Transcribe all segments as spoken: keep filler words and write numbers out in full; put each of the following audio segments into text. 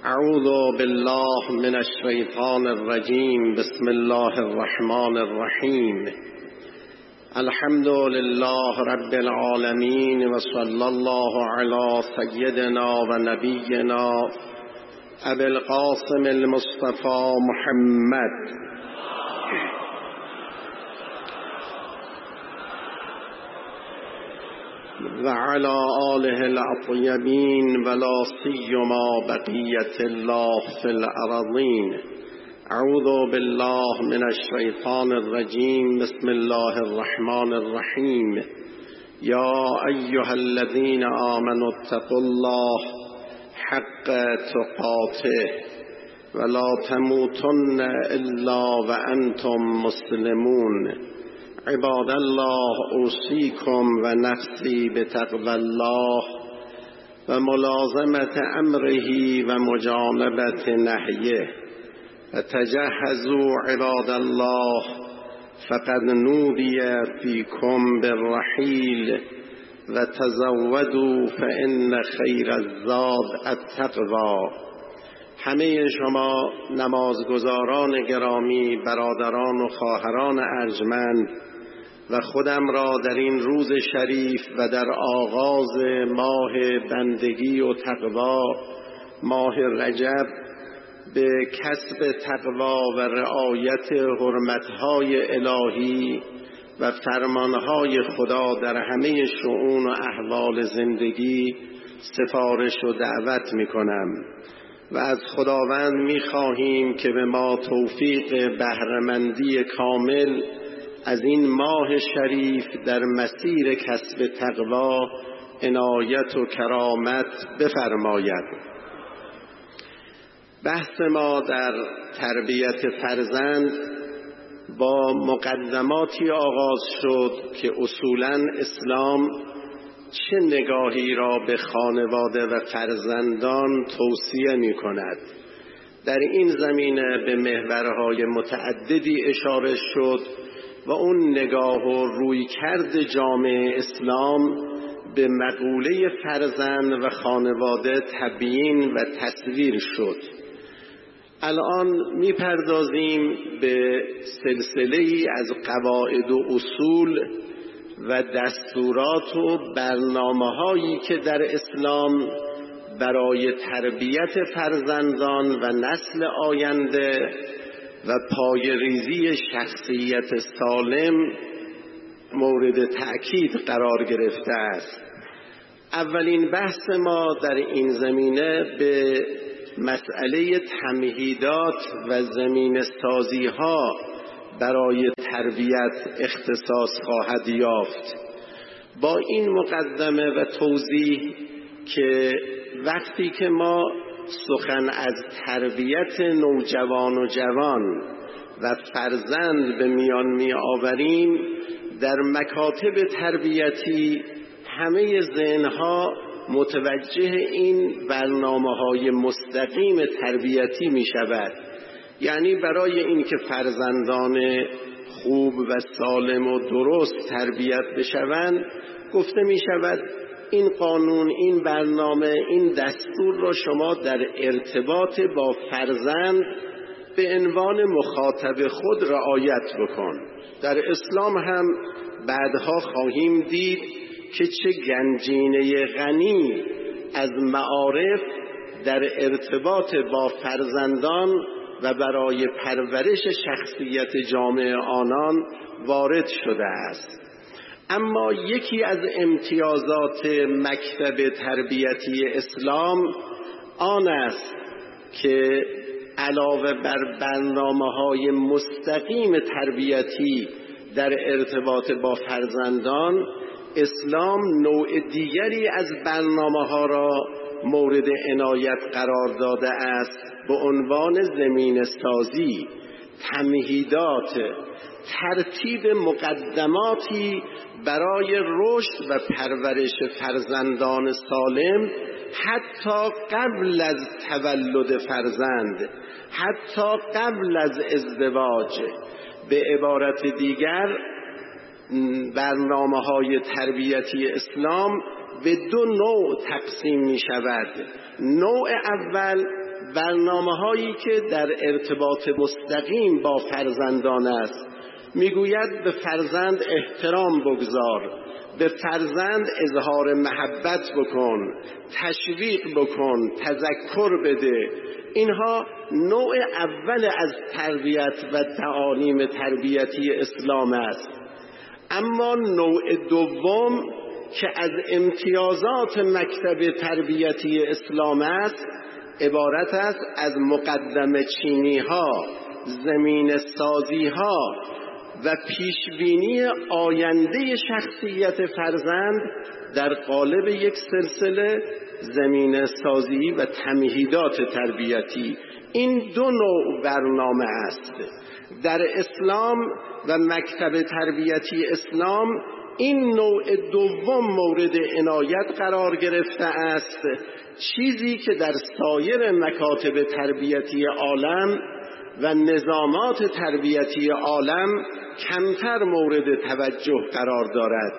اعوذ بالله من الشیطان الرجیم. بسم الله الرحمن الرحیم. الحمد لله رب العالمین و صلی الله علی سیدنا و نبینا ابی القاسم المصطفى محمد و علی آله الاطیبین و لا سیما بقیة الله فی الارضین. اعوذ بالله من الشیطان الرجیم. بسم الله الرحمن الرحیم. یا ایها الذین آمنوا اتقوا الله حق تقاته ولا تموتن الا وانتم مسلمون. عباد الله اوصیکم و نفسی بتقوی الله و ملازمت امره و مجانبت نهیه و تجهزوا عباد الله فقد نودی فیکم بالرحیل و تزودوا فان خیر الزاد التقوی. همه شما نمازگزاران گرامی، برادران و خواهران ارجمند و خودم را در این روز شریف و در آغاز ماه بندگی و تقوا، ماه رجب، به کسب تقوا و رعایت حرمتهای الهی و فرمانهای خدا در همه شؤون و احوال زندگی سفارش و دعوت می کنم و از خداوند می خواهیم که به ما توفیق بهره‌مندی کامل از این ماه شریف در مسیر کسب تقوا عنایت و کرامت بفرماید. بحث ما در تربیت فرزند با مقدماتی آغاز شد که اصولاً اسلام چه نگاهی را به خانواده و فرزندان توصیه می کند. در این زمینه به محورهای متعددی اشاره شد و اون نگاه و رویکرد جامعه اسلام به مقوله فرزند و خانواده تبیین و تصویر شد. الان میپردازیم به سلسله‌ای از قواعد و اصول و دستورات و برنامه‌هایی که در اسلام برای تربیت فرزندان و نسل آینده و پایه‌ریزی شخصیت سالم مورد تأکید قرار گرفته است. اولین بحث ما در این زمینه به مسئله تمهیدات و زمینه سازی ها برای تربیت اختصاص خواهد یافت. با این مقدمه و توضیح که وقتی که ما سخن از تربیت نوجوان و جوان و فرزند به میان می آوریم، در مکاتب تربیتی همه ذهنها متوجه این برنامه‌های مستقیم تربیتی می شود. یعنی برای اینکه فرزندان خوب و سالم و درست تربیت بشوند، گفته می شود این قانون، این برنامه، این دستور را شما در ارتباط با فرزند به عنوان مخاطب خود رعایت بکن. در اسلام هم بعدها خواهیم دید که چه گنجینه غنی از معارف در ارتباط با فرزندان و برای پرورش شخصیت جامعه آنان وارد شده است. اما یکی از امتیازات مکتب تربیتی اسلام آن است که علاوه بر برنامه‌های مستقیم تربیتی در ارتباط با فرزندان، اسلام نوع دیگری از برنامه‌ها را مورد عنایت قرار داده است به عنوان زمینه سازی، تمهیدات، ترتیب مقدماتی برای رشد و پرورش فرزندان سالم، حتی قبل از تولد فرزند، حتی قبل از ازدواج. به عبارت دیگر برنامه‌های تربیتی اسلام به دو نوع تقسیم می شود. نوع اول برنامه هایی که در ارتباط مستقیم با فرزندان است. میگوید به فرزند احترام بگذار، به فرزند اظهار محبت بکن، تشویق بکن، تذکر بده. اینها نوع اول از تربیت و تعالیم تربیتی اسلام است. اما نوع دوم که از امتیازات مکتب تربیتی اسلام است عبارت است از مقدمه چینی ها، زمین سازی ها و پیشبینی آینده شخصیت فرزند در قالب یک سلسله زمین سازی و تمهیدات تربیتی. این دو نوع برنامه است. در اسلام و مکتب تربیتی اسلام این نوع دوم مورد عنایت قرار گرفته است، چیزی که در سایر مکاتب تربیتی عالم و نظامات تربیتی عالم کمتر مورد توجه قرار دارد.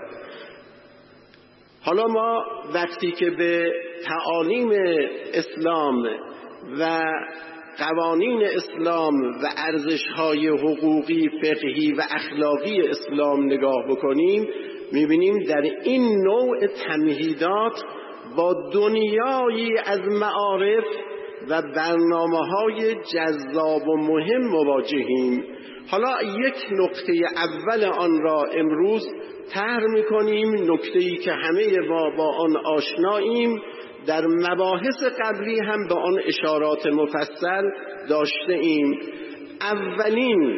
حالا ما وقتی که به تعالیم اسلام و قوانین اسلام و ارزش‌های حقوقی، فقهی و اخلاقی اسلام نگاه بکنیم، می‌بینیم در این نوع تمهیدات با دنیایی از معارف و برنامه‌های جذاب و مهم مواجهیم. حالا یک نکته اول آن را امروز طرح می‌کنیم، نکته‌ای که همه ما با آن آشناییم، در مباحث قبلی هم به آن اشارات مفصل داشته ایم. اولین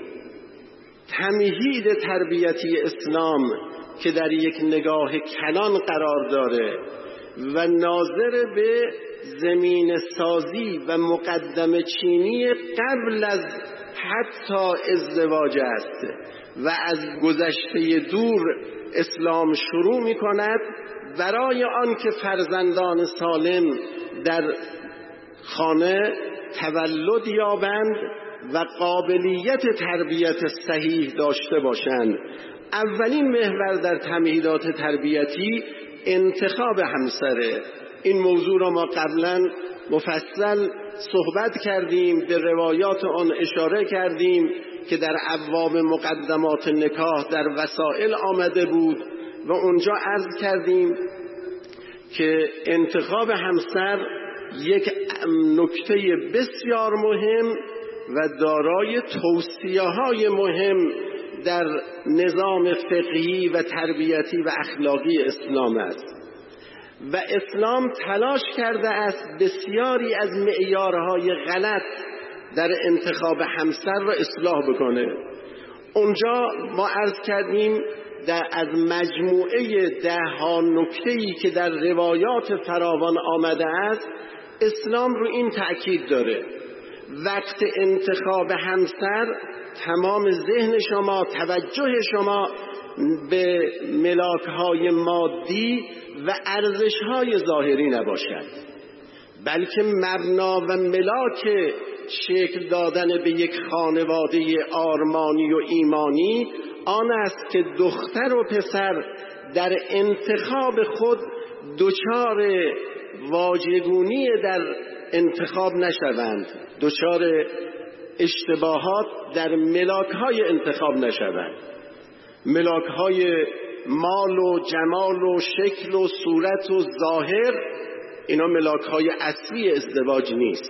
تمهید تربیتی اسلام که در یک نگاه کلان قرار داره و ناظر به زمین سازی و مقدمه چینی قبل از حتی ازدواج است و از گذشته دور اسلام شروع می کند برای آن که فرزندان سالم در خانه تولد یابند و قابلیت تربیت صحیح داشته باشند. اولین محور در تمهیدات تربیتی انتخاب همسره. این موضوع را ما قبلا مفصل صحبت کردیم، به روایات آن اشاره کردیم که در ابواب مقدمات نکاح در وسائل آمده بود و اونجا عرض کردیم که انتخاب همسر یک نکته بسیار مهم و دارای توصیه‌های مهم در نظام فقهی و تربیتی و اخلاقی اسلام است و اسلام تلاش کرده است بسیاری از معیارهای غلط در انتخاب همسر را اصلاح بکنه. اونجا ما عرض کردیم در از مجموعه ده ها نکته‌ای که در روایات فراوان آمده است، اسلام رو این تأکید داره: وقت انتخاب همسر تمام ذهن شما، توجه شما به ملاک‌های مادی و ارزش‌های ظاهری نباشد، بلکه مبنا و ملاک شکل دادن به یک خانواده آرمانی و ایمانی آن است که دختر و پسر در انتخاب خود دچار واژگونی در انتخاب نشوند، دچار اشتباهات در ملاک‌های انتخاب نشوند. ملاک‌های مال و جمال و شکل و صورت و ظاهر، اینا ملاک‌های اصلی ازدواج نیست.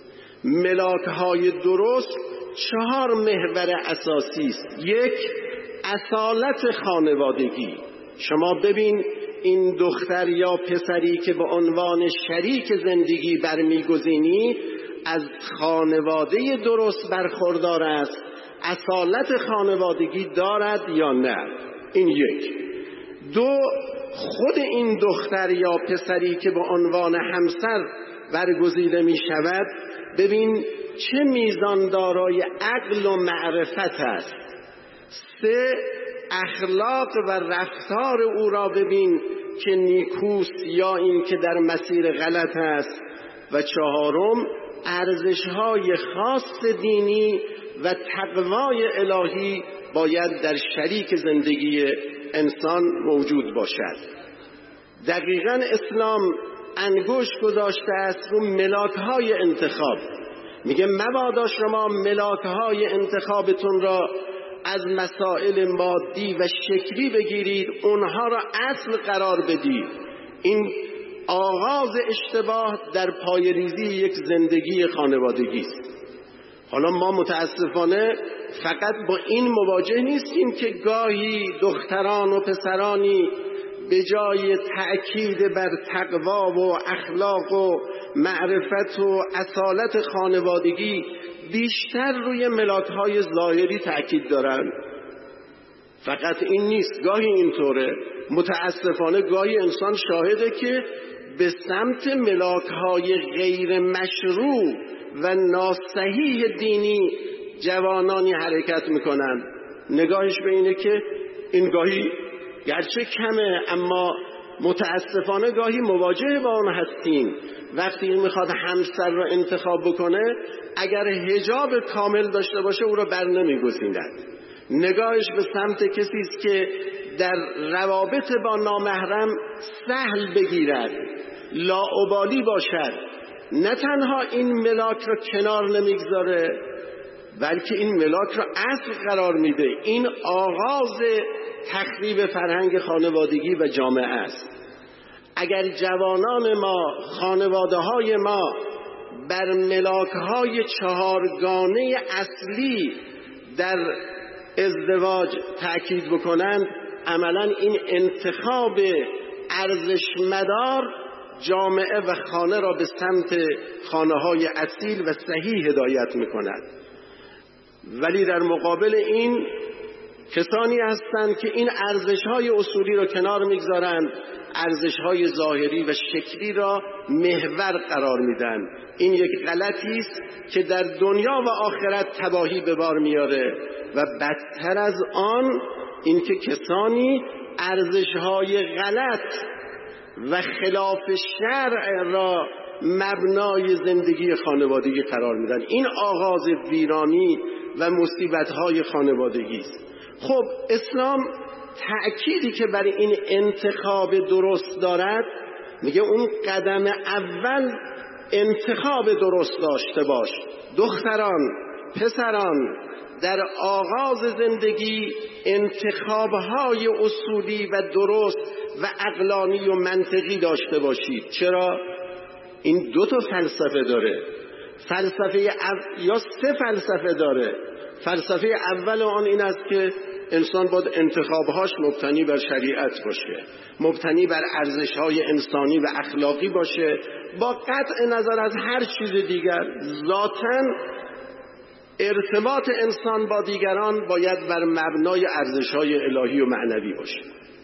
ملاک‌های درست چهار محور اساسی است. یک، اصالت خانوادگی. شما ببین این دختر یا پسری که به عنوان شریک زندگی برمیگزینی از خانواده درست برخوردار است، اصالت خانوادگی دارد یا نه؟ این یک. دو، خود این دختر یا پسری که به عنوان همسر برگزیده می شود، ببین چه میزان دارای عقل و معرفت است. سه، اخلاق و رفتار او را ببین که نیکوست یا این که در مسیر غلط است. و چهارم، ارزش‌های خاص دینی و تقوای الهی باید در شریک زندگی انسان موجود باشد. دقیقاً اسلام انگشت گذاشته است رو ملاک‌های انتخاب. میگه مبادا شما ملاک‌های انتخابتون را از مسائل مادی و شکلی بگیرید، اونها را اصل قرار بدید. این آغاز اشتباه در پایه‌ریزی یک زندگی خانوادگی است. حالا ما متاسفانه فقط با این مواجه نیستیم که گاهی دختران و پسرانی به جای تأکید بر تقوا و اخلاق و معرفت و اصالت خانوادگی بیشتر روی ملاک‌های ظاهری تأکید دارن. فقط این نیست، گاهی اینطوره. متاسفانه گاهی انسان شاهده که به سمت ملاک‌های غیر مشروع و ناصحیح دینی جوانانی حرکت میکنن. نگاهش به اینه که این گاهی گرچه کمه اما متاسفانه گاهی مواجه با اون هستیم. وقتی میخواد همسر رو انتخاب بکنه اگر حجاب کامل داشته باشه او رو بر نمیگزیند. نگاهش به سمت کسی است که در روابط با نامحرم سهل بگیرد، لاابالی باشد. نه تنها این ملاک رو کنار نمیگذاره بلکه این ملاک رو اصل قرار میده. این آغاز تخریب فرهنگ خانوادگی و جامعه است. اگر جوانان ما، خانواده های ما بر ملاک های چهارگانه اصلی در ازدواج تأکید بکنند، عملا این انتخاب ارزشمدار جامعه و خانه را به سمت خانه های اصیل و صحیح هدایت میکند. ولی در مقابل این کسانی هستند که این ارزش‌های اصولی را کنار میگذارند، ارزش‌های ظاهری و شکلی را محور قرار میدن. این یک غلطی است که در دنیا و آخرت تباهی به بار میاره و بدتر از آن این که کسانی ارزش‌های غلط و خلاف شرع را مبنای زندگی خانوادگی قرار میدن. این آغاز ویرانی و مصیبت‌های خانوادگی است. خب اسلام تأکیدی که برای این انتخاب درست دارد، میگه اون قدم اول انتخاب درست داشته باش. دختران، پسران در آغاز زندگی انتخاب‌های اصولی و درست و عقلانی و منطقی داشته باشید. چرا؟ این دو تا فلسفه داره. فلسفه او... یا سه فلسفه داره. فلسفه اول آن این است که انسان باید انتخابهاش مبتنی بر شریعت باشه، مبتنی بر ارزش‌های انسانی و اخلاقی باشه، با قطع نظر از هر چیز دیگر. ذاتاً ارتباط انسان با دیگران باید بر مبنای ارزش‌های الهی و معنوی باشه.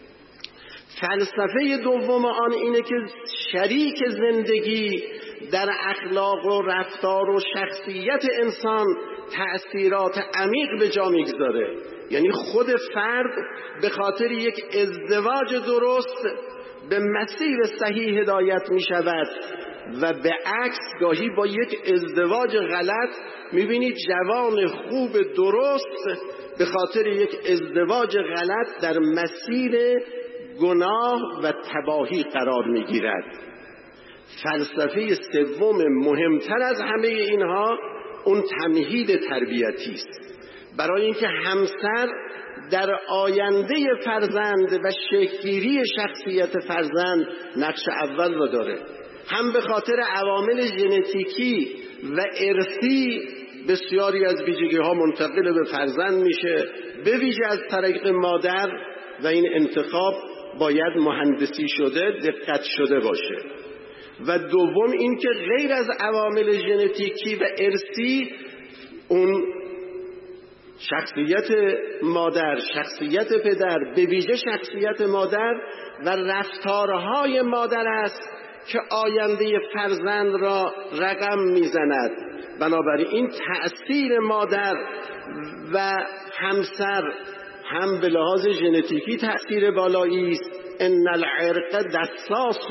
فلسفه دوم آن اینه که شریک زندگی در اخلاق و رفتار و شخصیت انسان تأثیرات عمیق به جا میگذاره. یعنی خود فرد به خاطر یک ازدواج درست به مسیر صحیح هدایت می شود و به عکس گاهی با یک ازدواج غلط میبینید جوان خوب درست به خاطر یک ازدواج غلط در مسیر گناه و تباهی قرار میگیرد. فلسفه سوم مهمتر از همه اینها اون تمهید تربیتی است، برای اینکه همسر در آینده فرزند و شکل‌گیری شخصیت فرزند نقش اول را داره. هم به خاطر عوامل ژنتیکی و ارثی بسیاری از ویژگی‌ها منتقل به فرزند میشه، به ویژه از طریق مادر، و این انتخاب باید مهندسی شده، دقت شده باشه. و دوم این که غیر از عوامل ژنتیکی و ارثی، اون شخصیت مادر، شخصیت پدر، به ویژه شخصیت مادر و رفتارهای مادر است که آینده فرزند را رقم میزند. بنابراین تأثیر مادر و همسر هم به لحاظ ژنتیکی تأثیر بالایی است، ان العرق دساس،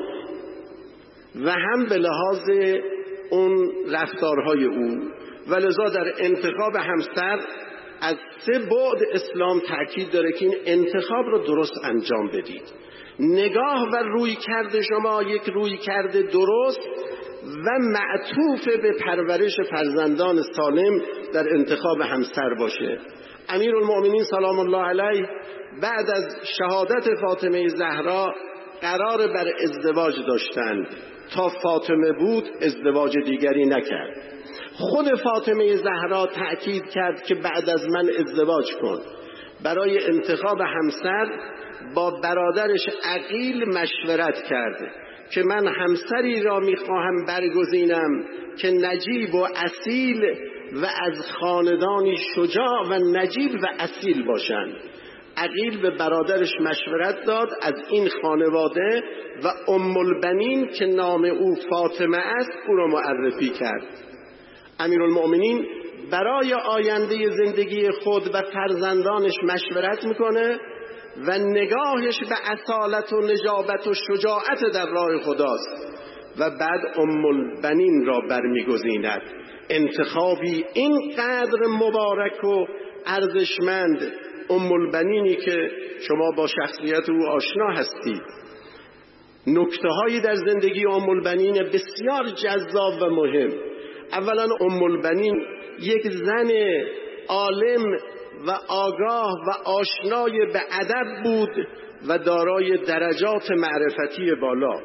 و هم به لحاظ اون رفتارهای او. ولذا در انتخاب همسر از سه بعد اسلام تأکید داره که این انتخاب رو درست انجام بدید. نگاه و روی کرده شما یک روی کرده درست و معطوف به پرورش فرزندان سالم در انتخاب همسر باشه. امیرالمؤمنین سلام الله علیه بعد از شهادت فاطمه زهرا قرار بر ازدواج داشتند. تا فاطمه بود ازدواج دیگری نکرد. خود فاطمه زهرا تأکید کرد که بعد از من ازدواج کن. برای انتخاب همسر با برادرش عقیل مشورت کرد که من همسری را میخواهم برگزینم که نجیب و اصیل و از خاندانی شجاع و نجیب و اصیل باشند. عقیل به برادرش مشورت داد، از این خانواده و ام البنین که نام او فاطمه است او را معرفی کرد. امیرالمؤمنین برای آینده زندگی خود و فرزندانش مشورت میکنه و نگاهش به اصالت و نجابت و شجاعت در راه خداست و بعد ام البنین را برمیگزیند. انتخابی اینقدر مبارک و ارزشمند، ام البنینی که شما با شخصیت او آشنا هستید. نکته هایی در زندگی ام البنین بسیار جذاب و مهم. اولا ام البنین یک زن عالم و آگاه و آشنای به ادب بود و دارای درجات معرفتی بالا.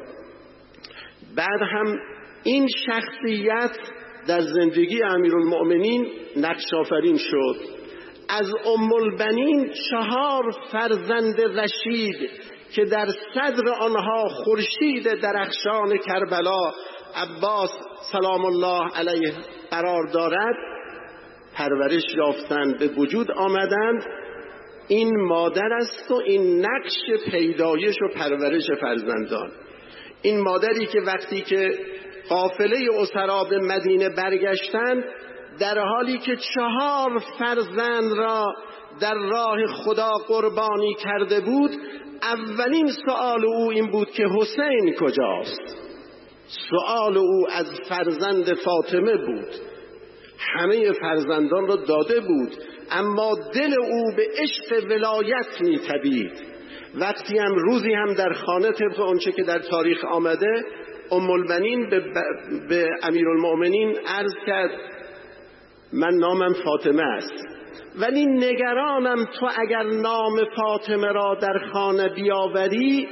بعد هم این شخصیت در زندگی امیرالمؤمنین نقش آفرین شد. از ام البنین چهار فرزند رشید که در صدر آنها خورشید درخشان کربلا عباس سلام الله علیه قرار دارد پرورش یافتند، به وجود آمدند. این مادر است و این نقش پیدایش و پرورش فرزندان. این مادری که وقتی که قافله اسرا به مدینه برگشتند در حالی که چهار فرزند را در راه خدا قربانی کرده بود، اولین سؤال او این بود که حسین کجاست؟ سؤال او از فرزند فاطمه بود. همه فرزندان را داده بود اما دل او به عشق ولایت می تبید. وقتی هم روزی هم در خانه طبق آنچه که در تاریخ آمده ام البنین به, به امیرالمؤمنین عرض کرد من نامم فاطمه است ولی نگرانم تو اگر نام فاطمه را در خانه بیاوری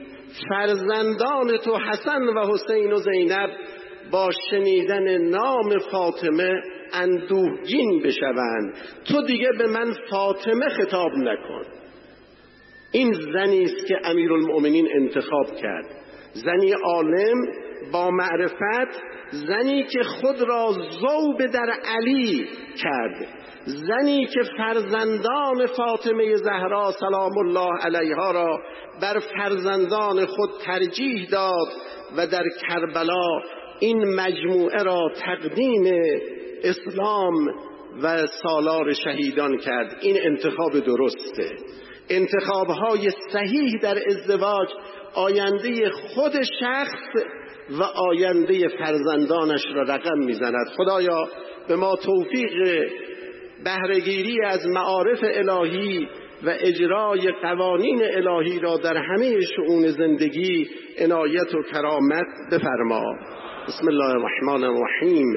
فرزندان تو حسن و حسین و زینب با شنیدن نام فاطمه اندوهگین بشوند، تو دیگه به من فاطمه خطاب نکن. این زنی است که امیرالمؤمنین انتخاب کرد، زنی عالم با معرفت، زنی که خود را ذوب در علی کرد، زنی که فرزندان فاطمه زهرا سلام الله علیها را بر فرزندان خود ترجیح داد و در کربلا این مجموعه را تقدیم اسلام و سالار شهیدان کرد. این انتخاب درسته. انتخابهای صحیح در ازدواج آینده خود شخص و آینده فرزندانش را رقم میزند. خدایا به ما توفیق بهره‌گیری از معارف الهی و اجرای قوانین الهی را در همه شؤون زندگی عنایت و کرامت بفرما. بسم الله الرحمن الرحیم.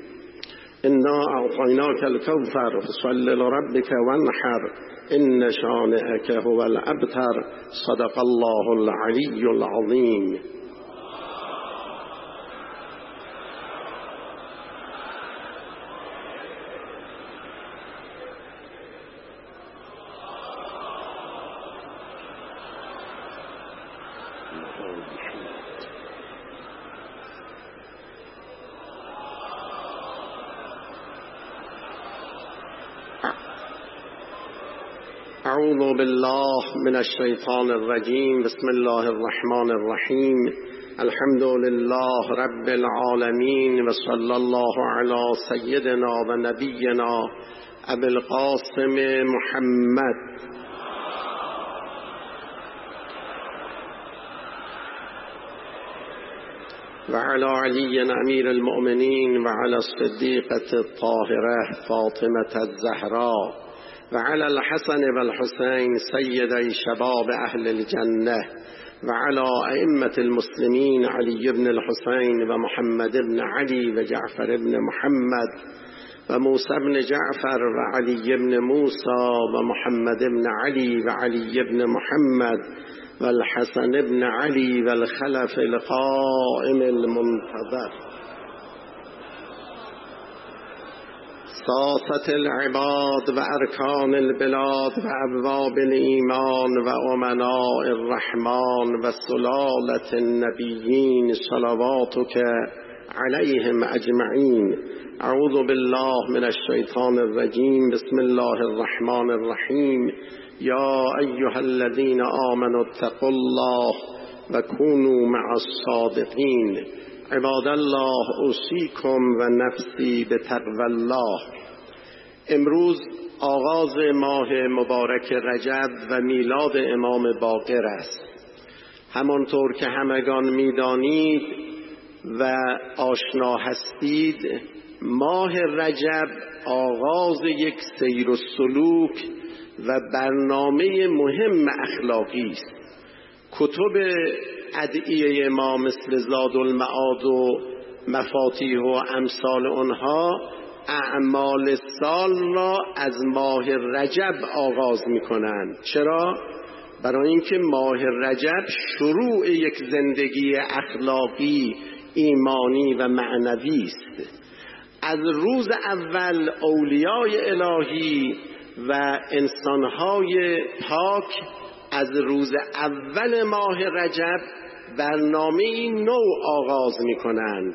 انا اعطیناک الکوثر فصل لربک وانحر ان شانئک هو الابتر. صدق الله العلی العظیم. اعوذ بالله من الشیطان الرجیم. بسم الله الرحمن الرحیم. الحمد لله رب العالمین و صلی الله علی سیدنا و نبینا ابی القاسم محمد و علی علی امیر المؤمنین و علی الصدیقة الطاهرة فاطمة الزهراء وعلى الحسن والحسين سيدي شباب أهل الجنة، وعلى أئمة المسلمين علي بن الحسين ومحمد بن علي وجعفر بن محمد وموسى بن جعفر وعلي بن موسى ومحمد بن علي وعلي بن محمد والحسن بن علي والخلف القائم المنتظر. ساسة العباد وأركان البلاد وأبواب الإيمان وأمناء الرحمن وسلالة النبيين صلواتك عليهم أجمعين. أعوذ بالله من الشيطان الرجيم. بسم الله الرحمن الرحيم. يا أيها الذين آمنوا اتقوا الله وكونوا مع الصادقين. عباد الله، اوصیکم و نفسی به تقوی الله. امروز آغاز ماه مبارک رجب و میلاد امام باقر است. همانطور که همگان میدانید و آشنا هستید، ماه رجب آغاز یک سیر و سلوک و برنامه مهم اخلاقی است. کتب ادعیه ما مثل زاد المعاد و مفاتیح و امثال آنها اعمال سال را از ماه رجب آغاز می کنند. چرا؟ برای اینکه ماه رجب شروع یک زندگی اخلاقی، ایمانی و معنوی است. از روز اول اولیای الهی و انسانهای پاک از روز اول ماه رجب برنامه نو آغاز می کنند.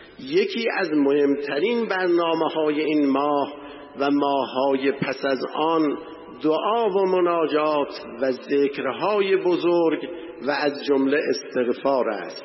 یکی از مهمترین برنامه های این ماه و ماه‌های پس از آن دعا و مناجات و ذکرهای بزرگ و از جمله استغفار است.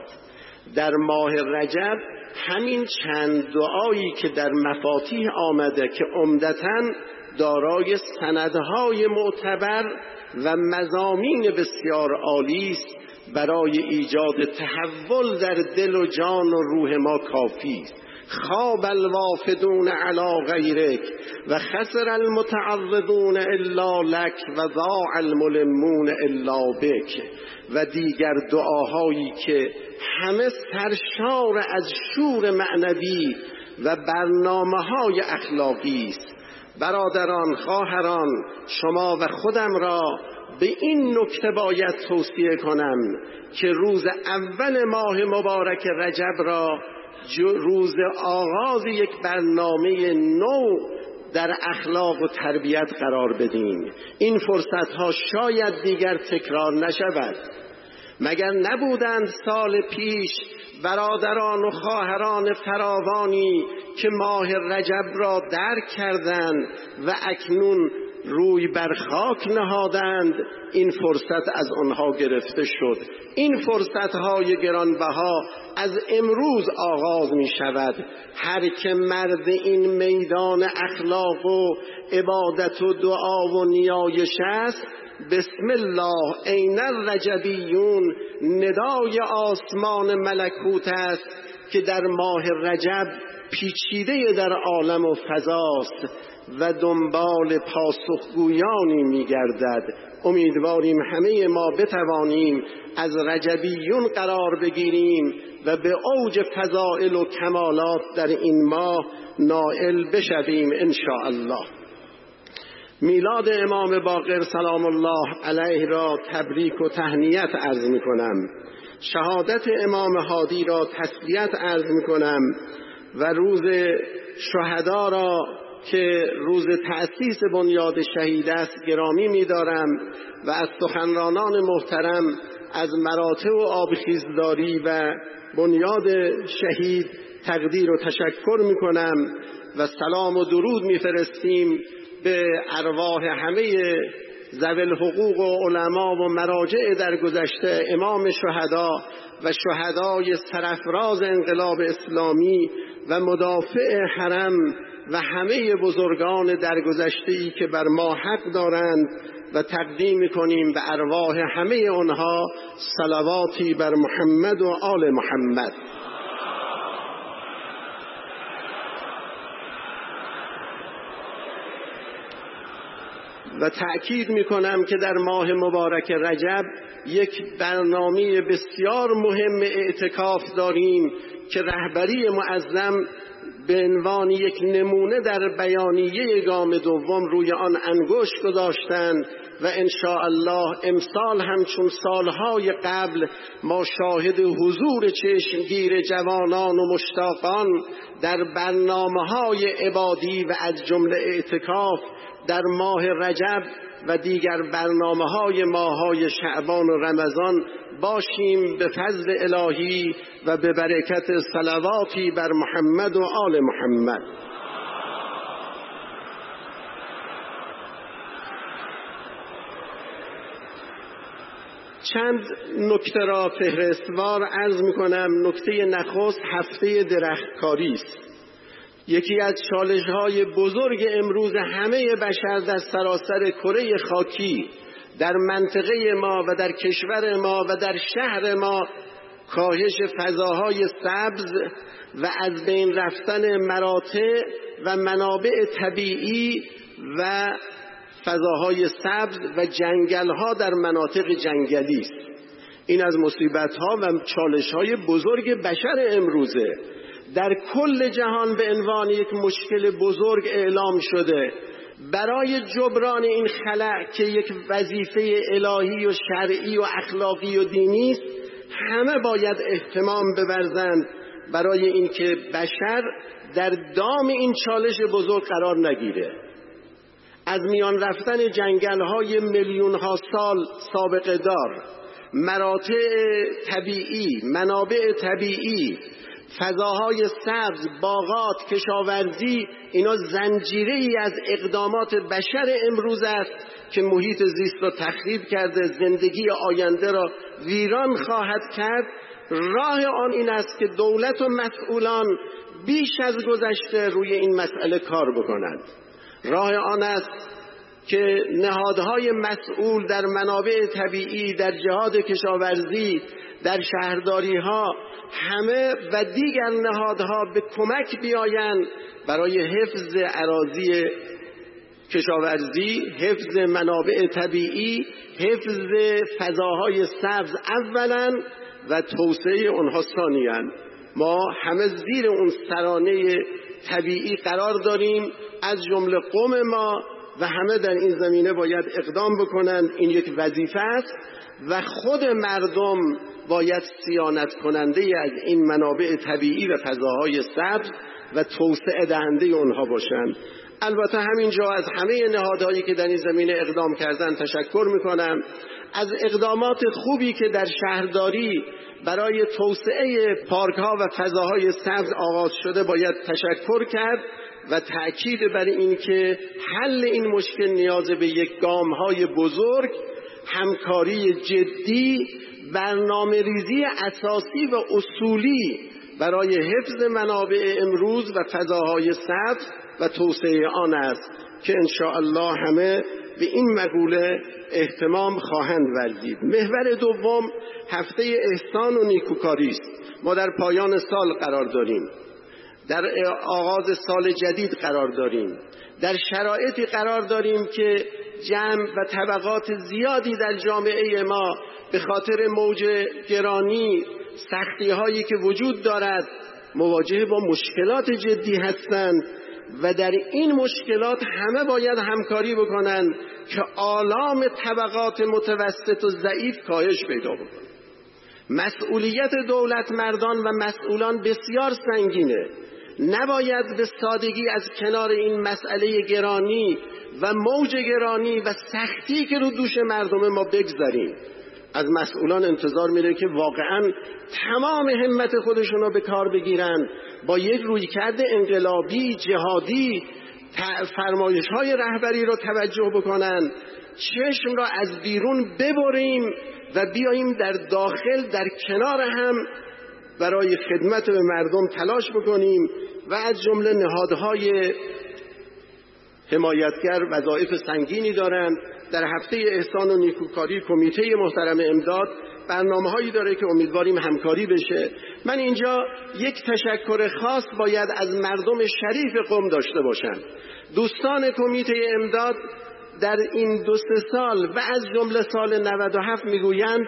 در ماه رجب همین چند دعایی که در مفاتیح آمده که عمدتاً دارای سندهای معتبر و مضامین بسیار عالی است، برای ایجاد تحول در دل و جان و روح ما کافی است. خاب الوافدون علی غیرک و خسر المتعرضون الا لک و ضاع الملمون الا بک و دیگر دعاهایی که همه سرشار از شور معنوی و برنامه‌های اخلاقی است. برادران، خواهران، شما و خودم را به این نکته باید توصیه کنم که روز اول ماه مبارک رجب را روز آغاز یک برنامه نو در اخلاق و تربیت قرار بدیم. این فرصتها شاید دیگر تکرار نشود. مگر نبودند سال پیش برادران و خواهران فراوانی که ماه رجب را درک کردند و اکنون روی بر خاک نهادند؟ این فرصت از آنها گرفته شد. این فرصت‌های گرانبها از امروز آغاز می شود. هر که مرد این میدان اخلاق و عبادت و دعا و نیایش است، بسم الله این الرجبیون ندای آسمان ملکوت است که در ماه رجب پیچیده در عالم و فضاست و دنبال پاسخگویانی می‌گردد. امیدواریم همه ما بتوانیم از رجبیون قرار بگیریم و به اوج فضائل و کمالات در این ماه نائل بشویم ان شاء الله. میلاد امام باقر سلام الله علیه را تبریک و تهنیت عرض می کنم. شهادت امام هادی را تسلیت عرض می کنم و روز شهدا را که روز تأسیس بنیاد شهید است گرامی می دارم و از سخنرانان محترم از مراتع و آبخیزداری و بنیاد شهید تقدیر و تشکر می کنم و سلام و درود می فرستیم به ارواح همه ذوی الحقوق و علما و مراجع در گذشته، امام شهدا و شهدای سرافراز انقلاب اسلامی و مدافع حرم و همه بزرگان درگذشته‌ای که بر ما حق دارند و تقدیم می‌کنیم به ارواح همه آنها صلواتی بر محمد و آل محمد. و تأکید میکنم که در ماه مبارک رجب یک برنامه بسیار مهم اعتکاف داریم که رهبری معظم به عنوان یک نمونه در بیانیه گام دوم روی آن انگشت گذاشتند و ان شاء الله امسال همچون سالهای قبل ما شاهد حضور چشمگیر جوانان و مشتاقان در برنامه‌های عبادی و از جمله اعتکاف در ماه رجب و دیگر برنامه‌های ماه‌های شعبان و رمضان باشیم به فضل الهی و به برکت صلواتی بر محمد و آل محمد. چند نکته را فهرستوار عرض می‌کنم. نکته نخست هفته درختکاری است. یکی از چالش‌های بزرگ امروز همه بشر در سراسر کره خاکی، در منطقه ما و در کشور ما و در شهر ما کاهش فضاهای سبز و از بین رفتن مراتع و منابع طبیعی و فضاهای سبز و جنگل‌ها در مناطق جنگلی است. این از مصیبت‌ها و چالش‌های بزرگ بشر امروزه. در کل جهان به عنوان یک مشکل بزرگ اعلام شده. برای جبران این خلأ که یک وظیفه الهی و شرعی و اخلاقی و دینی است، همه باید اهتمام بورزند برای اینکه بشر در دام این چالش بزرگ قرار نگیره. از میان رفتن جنگل‌های میلیون‌ها سال سابقه دار، مراتع طبیعی، منابع طبیعی، فضاهای سبز، باغات، کشاورزی، اینا زنجیره‌ای از اقدامات بشر امروز است که محیط زیست را تخریب کرده، زندگی آینده را ویران خواهد کرد. راه آن این است که دولت و مسئولان بیش از گذشته روی این مسئله کار بکنند. راه آن است که نهادهای مسئول در منابع طبیعی، در جهاد کشاورزی، در شهرداری‌ها، همه و دیگر نهادها به کمک بیایند برای حفظ اراضی کشاورزی، حفظ منابع طبیعی، حفظ فضاهای سبز اولا و توسعه آنها ثانیاً. ما همه زیر اون سرانه طبیعی قرار داریم، از جمله قوم ما، و همه در این زمینه باید اقدام بکنند. این یک وظیفه است و خود مردم باید صیانت کننده از این منابع طبیعی و فضاهای سبز و توسعه دهنده اونها باشند. البته همینجا از همه نهادهایی که در این زمینه اقدام کردن تشکر میکنم. از اقدامات خوبی که در شهرداری برای توسعه پارک ها و فضاهای سبز آغاز شده باید تشکر کرد و تأکید بر این که حل این مشکل نیاز به یک گام های بزرگ، همکاری جدی، برنامه ریزی اساسی و اصولی برای حفظ منابع امروز و فضاهای سبز و توسعه آن است که انشاءالله همه به این مقوله اهتمام خواهند ورزید. محور دوم هفته احسان و نیکوکاری است. ما در پایان سال قرار داریم، در آغاز سال جدید قرار داریم، در شرایطی قرار داریم که جمع و طبقات زیادی در جامعه ما به خاطر موج گرانی، سختی هایی که وجود دارد مواجه با مشکلات جدی هستند و در این مشکلات همه باید همکاری بکنند که آلام طبقات متوسط و ضعیف کاهش پیدا بکنه. مسئولیت دولت مردان و مسئولان بسیار سنگینه. نباید به سادگی از کنار این مسئله گرانی و موج گرانی و سختی که رو دوش مردم ما بگذاریم. از مسئولان انتظار میره که واقعا تمام همت خودشون رو به کار بگیرن، با یک رویکرد انقلابی جهادی فرمایش های رهبری رو توجه بکنن، چشم را از بیرون ببریم و بیاییم در داخل در کنار هم برای خدمت به مردم تلاش بکنیم و از جمله نهادهای حمایتگر وظایف سنگینی دارند. در هفته احسان و نیکوکاری کمیته محترم امداد برنامه‌هایی داره که امیدواریم همکاری بشه. من اینجا یک تشکر خاص باید از مردم شریف قم داشته باشم. دوستان کمیته امداد در این دو سه سال و از جمله سال نود و هفت میگویند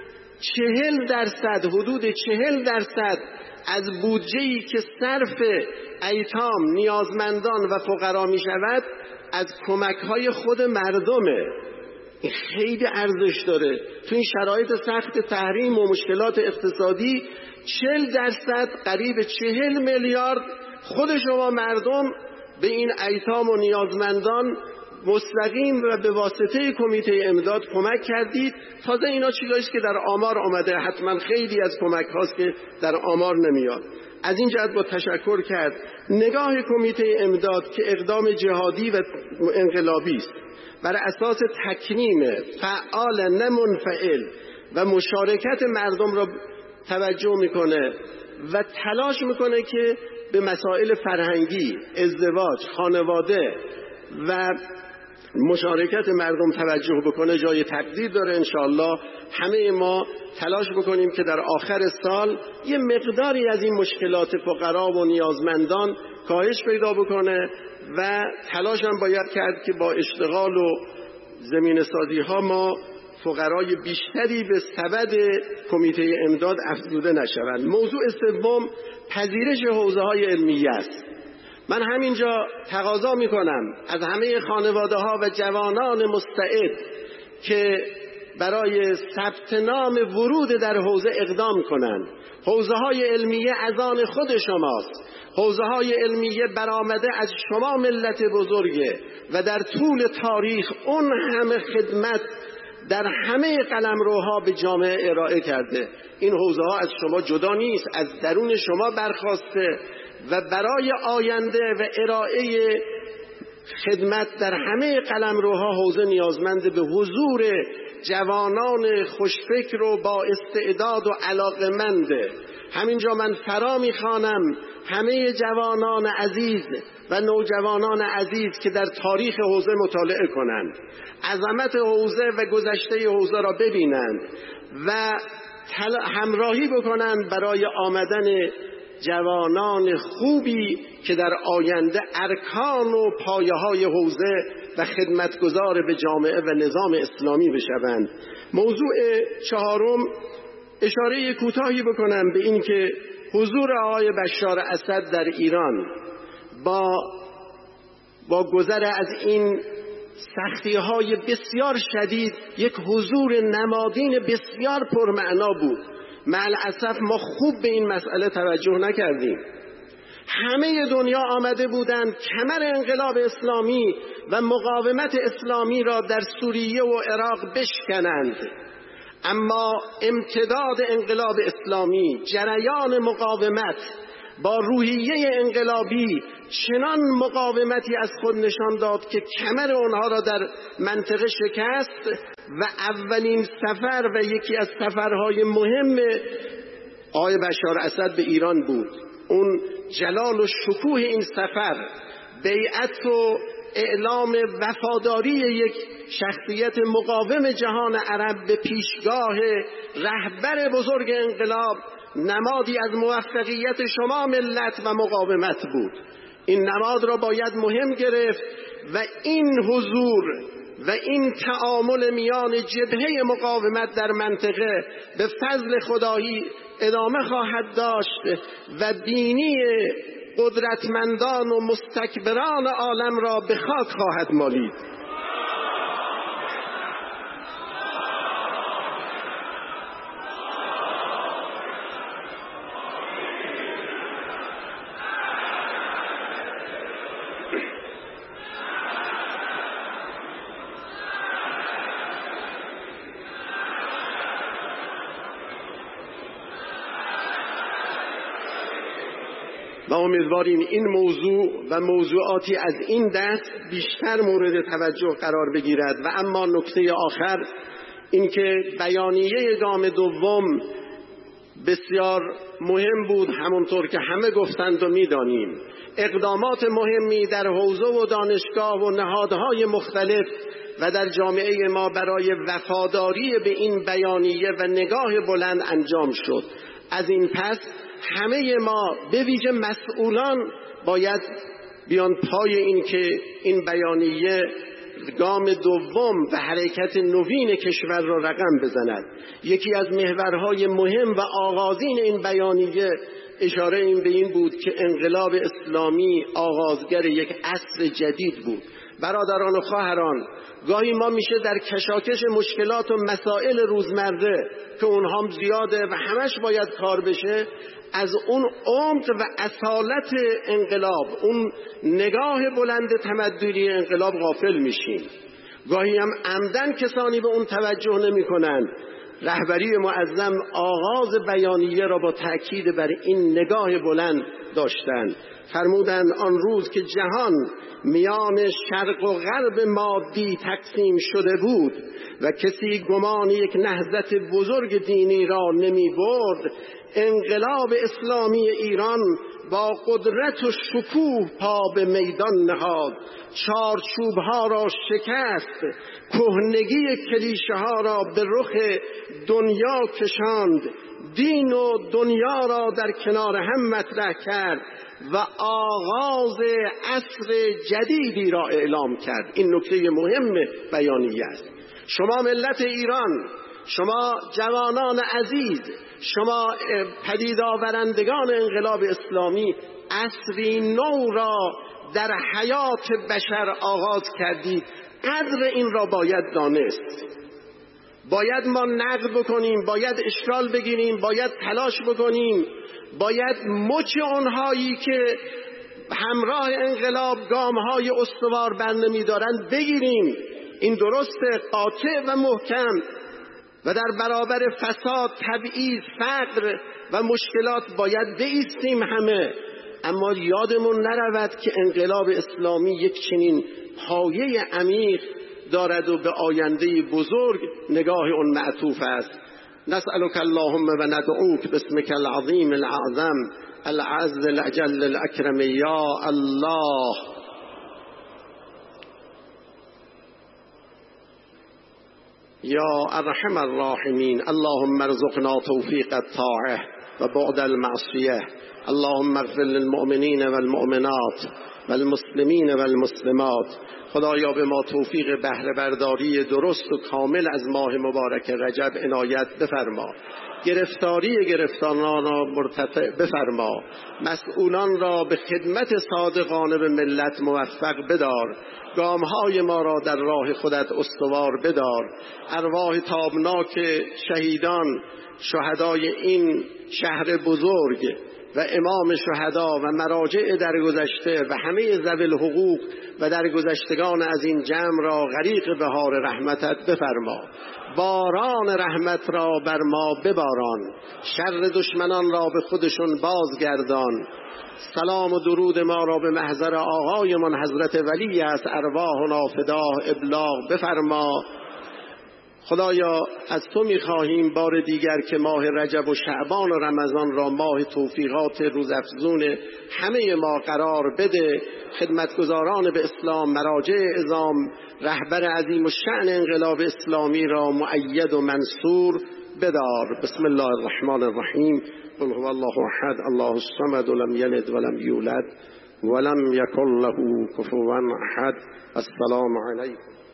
چهل درصد حدود چهل درصد از بودجه‌ای که صرف ایتام، نیازمندان و فقرا می شود از کمک‌های خود مردمه. این خیلی ارزش داره. تو این شرایط سخت تحریم و مشکلات اقتصادی چهل درصد قریب چهل میلیارد خود شما مردم به این ایتام و نیازمندان مستقیم و به واسطه کمیته امداد کمک کردید. تازه اینا چیزاییست که در آمار آمده، حتما خیلی از کمک هاست که در آمار نمیاد. از این جهت با تشکر کرد. نگاه کمیته امداد که اقدام جهادی و انقلابی است، بر اساس تکنیم فعال نه منفعل و مشارکت مردم را توجه میکنه و تلاش میکنه که به مسائل فرهنگی، ازدواج، خانواده و مشارکت مردم توجه بکنه، جای تقدیر داره. انشاءالله همه ما تلاش بکنیم که در آخر سال یه مقداری از این مشکلات فقرا و نیازمندان کاهش پیدا بکنه و تلاش هم باید کرد که با اشتغال و زمین سازی ها ما فقرای بیشتری به سبد کمیته امداد افزوده نشوند. موضوع سوم پذیرش حوزه های علمیه است. من همینجا تقاضا میکنم از همه خانواده ها و جوانان مستعد که برای ثبت نام ورود در حوزه اقدام کنند. حوزه های علمیه از آن خود شماست. حوزه های علمیه برآمده از شما ملت بزرگه و در طول تاریخ اون همه خدمت در همه قلمروها به جامعه ارائه کرده. این حوزه ها از شما جدا نیست، از درون شما برخاسته و برای آینده و ارائه خدمت در همه قلمروها حوزه نیازمند به حضور جوانان خوشفکر و با استعداد و علاقمنده. همینجا من فرا میخوانم همه جوانان عزیز و نوجوانان عزیز که در تاریخ حوزه مطالعه کنند، عظمت حوزه و گذشته حوزه را ببینند و همراهی بکنند برای آمدن جوانان خوبی که در آینده ارکان و پایه های حوزه و خدمتگزار به جامعه و نظام اسلامی بشوند. موضوع چهارم اشاره کوتاهی بکنم به این که حضور آقای بشار اسد در ایران با با گذر از این سختی های بسیار شدید یک حضور نمادین بسیار پرمعنا بود. مع الاسف ما خوب به این مسئله توجه نکردیم. همه دنیا آمده بودند کمر انقلاب اسلامی و مقاومت اسلامی را در سوریه و عراق بشکنند، اما امتداد انقلاب اسلامی، جریان مقاومت با روحیه انقلابی چنان مقاومتی از خود نشان داد که کمر آنها را در منطقه شکست و اولین سفر و یکی از سفرهای مهم آقای بشار اسد به ایران بود. اون جلال و شکوه این سفر، بیعت و اعلام وفاداری یک شخصیت مقاوم جهان عرب به پیشگاه رهبر بزرگ انقلاب، نمادی از موفقیت شما ملت و مقاومت بود. این نماد را باید مهم گرفت و این حضور و این تعامل میان جبهه مقاومت در منطقه به فضل خدایی ادامه خواهد داشت و بینی قدرتمندان و مستکبران عالم را به خاک خواهد مالید. و امیدواریم این موضوع و موضوعاتی از این دست بیشتر مورد توجه قرار بگیرد. و اما نکته آخر این که بیانیه گام دوم بسیار مهم بود، همونطور که همه گفتند و میدانیم. اقدامات مهمی در حوزه و دانشگاه و نهادهای مختلف و در جامعه ما برای وفاداری به این بیانیه و نگاه بلند انجام شد. از این پس همه ما به ویژه مسئولان باید بیان پای این که این بیانیه گام دوم و حرکت نوین کشور را رقم بزند. یکی از محورهای مهم و آغازین این بیانیه اشاره این به این بود که انقلاب اسلامی آغازگر یک عصر جدید بود. برادران و خواهران، گاهی ما میشه در کشاکش مشکلات و مسائل روزمره که اونها زیاده و همش باید کار بشه، از اون عمق و اصالت انقلاب، اون نگاه بلند تمدنی انقلاب غافل میشیم. گاهی هم عمدن کسانی به اون توجه نمی کنند. رهبری معظم آغاز بیانیه را با تأکید بر این نگاه بلند داشتند. فرمودند آن روز که جهان میان شرق و غرب مادی تقسیم شده بود و کسی گمان یک نهضت بزرگ دینی را نمی برد، انقلاب اسلامی ایران با قدرت و شکوه پا به میدان نهاد، چارچوبها را شکست، کهنگی کلیشه ها را به رخ دنیا کشاند، دین و دنیا را در کنار هم مطرح کرد و آغاز عصر جدیدی را اعلام کرد. این نکته مهم بیانیه است. شما ملت ایران، شما جوانان عزیز، شما پدید آورندگان انقلاب اسلامی، عصری نو را در حیات بشر آغاز کردید. قدر این را باید دانست. باید ما نقد بکنیم، باید اشکال بگیریم، باید تلاش بکنیم، باید مچ اونهایی که همراه انقلاب گامهای استوار برنمی دارند بگیریم. این درسته، قاطع و محکم، و در برابر فساد، تبعیض، فقر و مشکلات باید بایستیم همه. اما یادمون نرود که انقلاب اسلامی یک چنین پایه عمیق دارد و به آینده بزرگ نگاه اون معطوف است. نسألك اللهم و ندعوک باسمك العظیم الاعظم العز الاجل الاکرم یا الله. یا ارحم الراحمین. اللهم ارزقنا توفیق الطاعه و بعد المعصیه. اللهم اغفر للمؤمنین والمؤمنات والمسلمین والمسلمات. خدایا به ما توفیق بهره برداری درست و کامل از ماه مبارک رجب عنایت بفرما. گرفتاری گرفتاران را مرتفع بفرما. مسئولان را به خدمت صادقانه به ملت موفق بدار. گامهای ما را در راه خودت استوار بدار. ارواح تابناک شهیدان، شهدای این شهر بزرگ و امام شهدا و مراجع درگذشته و همه ذوی الحقوق و درگذشتگان از این جمع را غریق بهار رحمتت بفرما. باران رحمت را بر ما بباران. شر دشمنان را به خودشون بازگردان. سلام و درود ما را به محضر آقایمان حضرت ولی است ارواحنا فداه ابلاغ بفرما. خدایا از تو می‌خواهیم بار دیگر که ماه رجب و شعبان و رمضان را ماه توفیقات روزافزون همه ما قرار بده. خدمتگزاران به اسلام، مراجع اعظام، رهبر عظیم الشأن انقلاب اسلامی را مؤید و منصور بدار. بسم الله الرحمن الرحیم. قل هو الله احد الله الصمد لم یلد ولم یولد ولم یکن له کفوا احد. السلام علیکم.